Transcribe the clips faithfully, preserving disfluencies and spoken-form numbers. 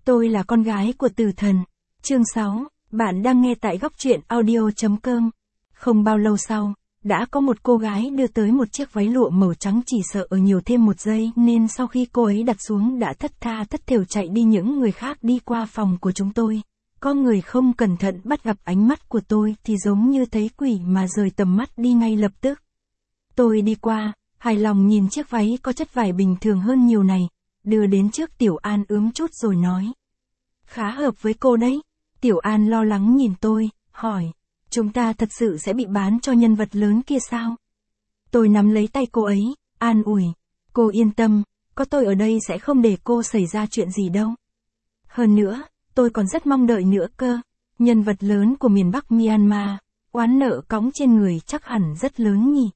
Tôi là con gái của tử thần. Chương sáu, bạn đang nghe tại góc truyện audio chấm com. Không bao lâu sau, đã có một cô gái đưa tới một chiếc váy lụa màu trắng, chỉ sợ ở nhiều thêm một giây nên sau khi cô ấy đặt xuống đã thất tha thất thểu chạy đi. Những người khác đi qua phòng của chúng tôi. Có người không cẩn thận bắt gặp ánh mắt của tôi thì giống như thấy quỷ mà rời tầm mắt đi ngay lập tức. Tôi đi qua, hài lòng nhìn chiếc váy có chất vải bình thường hơn nhiều này, đưa đến trước Tiểu An ướm chút rồi nói. Khá hợp với cô đấy. Tiểu An lo lắng nhìn tôi, hỏi, chúng ta thật sự sẽ bị bán cho nhân vật lớn kia sao? Tôi nắm lấy tay cô ấy, an ủi, cô yên tâm, có tôi ở đây sẽ không để cô xảy ra chuyện gì đâu. Hơn nữa, tôi còn rất mong đợi nữa cơ, nhân vật lớn của miền Bắc Myanmar, oán nợ cõng trên người chắc hẳn rất lớn nhỉ.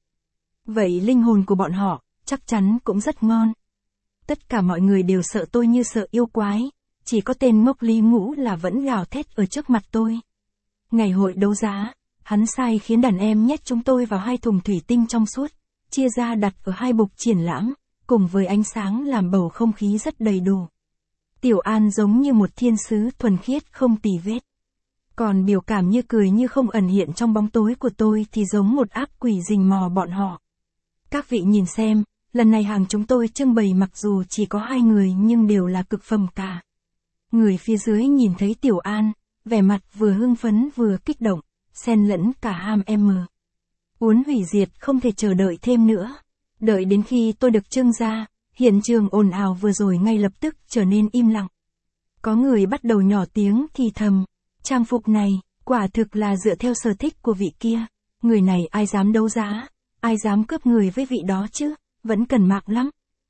Vậy linh hồn của bọn họ, chắc chắn cũng rất ngon. Tất cả mọi người đều sợ tôi như sợ yêu quái, chỉ có tên ngốc Lý Ngũ là vẫn gào thét ở trước mặt tôi. Ngày hội đấu giá, hắn sai khiến đàn em nhét chúng tôi vào hai thùng thủy tinh trong suốt, chia ra đặt ở hai bục triển lãm, cùng với ánh sáng làm bầu không khí rất đầy đủ. Tiểu An giống như một thiên sứ thuần khiết không tì vết. Còn biểu cảm như cười như không ẩn hiện trong bóng tối của tôi thì giống một ác quỷ rình mò bọn họ. Các vị nhìn xem, lần này hàng chúng tôi trưng bày mặc dù chỉ có hai người nhưng đều là cực phẩm cả. Người phía dưới nhìn thấy Tiểu An, vẻ mặt vừa hưng phấn vừa kích động, xen lẫn cả ham em mờ. Uốn hủy diệt không thể chờ đợi thêm nữa. Đợi đến khi tôi được trưng ra, hiện trường ồn ào vừa rồi ngay lập tức trở nên im lặng. Có người bắt đầu nhỏ tiếng thì thầm, trang phục này, quả thực là dựa theo sở thích của vị kia. Người này ai dám đấu giá, ai dám cướp người với vị đó chứ, vẫn cần mạng lắm.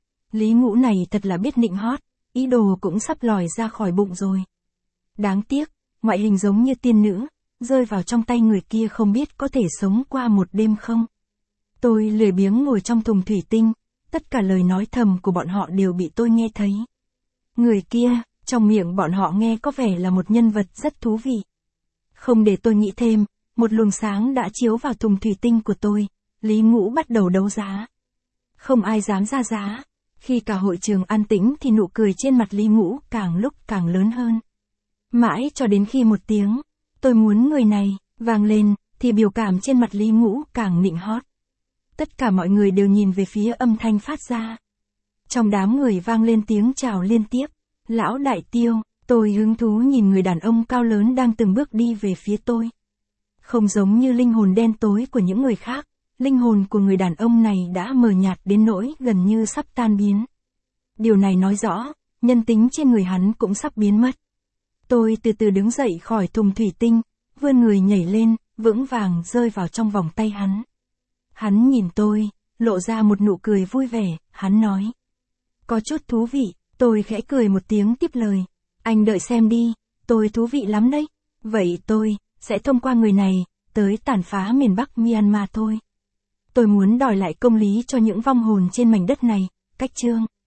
Lý Ngũ này thật là biết nịnh hót, ý đồ cũng sắp lòi ra khỏi bụng rồi. Đáng tiếc, ngoại hình giống như tiên nữ, rơi vào trong tay người kia không biết có thể sống qua một đêm không. Tôi lười biếng ngồi trong thùng thủy tinh, tất cả lời nói thầm của bọn họ đều bị tôi nghe thấy. Người kia, trong miệng bọn họ nghe có vẻ là một nhân vật rất thú vị. Không để tôi nghĩ thêm, một luồng sáng đã chiếu vào thùng thủy tinh của tôi, Lý Ngũ bắt đầu đấu giá. Không ai dám ra giá. Khi cả hội trường an tĩnh thì nụ cười trên mặt Lý Ngũ càng lúc càng lớn hơn. Mãi cho đến khi một tiếng, tôi muốn người này, vang lên, thì biểu cảm trên mặt Lý Ngũ càng nịnh hót. Tất cả mọi người đều nhìn về phía âm thanh phát ra. Trong đám người vang lên tiếng chào liên tiếp. Lão Đại Tiêu, tôi hứng thú nhìn người đàn ông cao lớn đang từng bước đi về phía tôi. Không giống như linh hồn đen tối của những người khác, linh hồn của người đàn ông này đã mờ nhạt đến nỗi gần như sắp tan biến. Điều này nói rõ, nhân tính trên người hắn cũng sắp biến mất. Tôi từ từ đứng dậy khỏi thùng thủy tinh, vươn người nhảy lên, vững vàng rơi vào trong vòng tay hắn. Hắn nhìn tôi, lộ ra một nụ cười vui vẻ, hắn nói. Có chút thú vị, tôi khẽ cười một tiếng tiếp lời. Anh đợi xem đi, tôi thú vị lắm đấy. Vậy tôi, sẽ thông qua người này, tới tàn phá miền Bắc Myanmar thôi. Tôi muốn đòi lại công lý cho những vong hồn trên mảnh đất này, cách chương.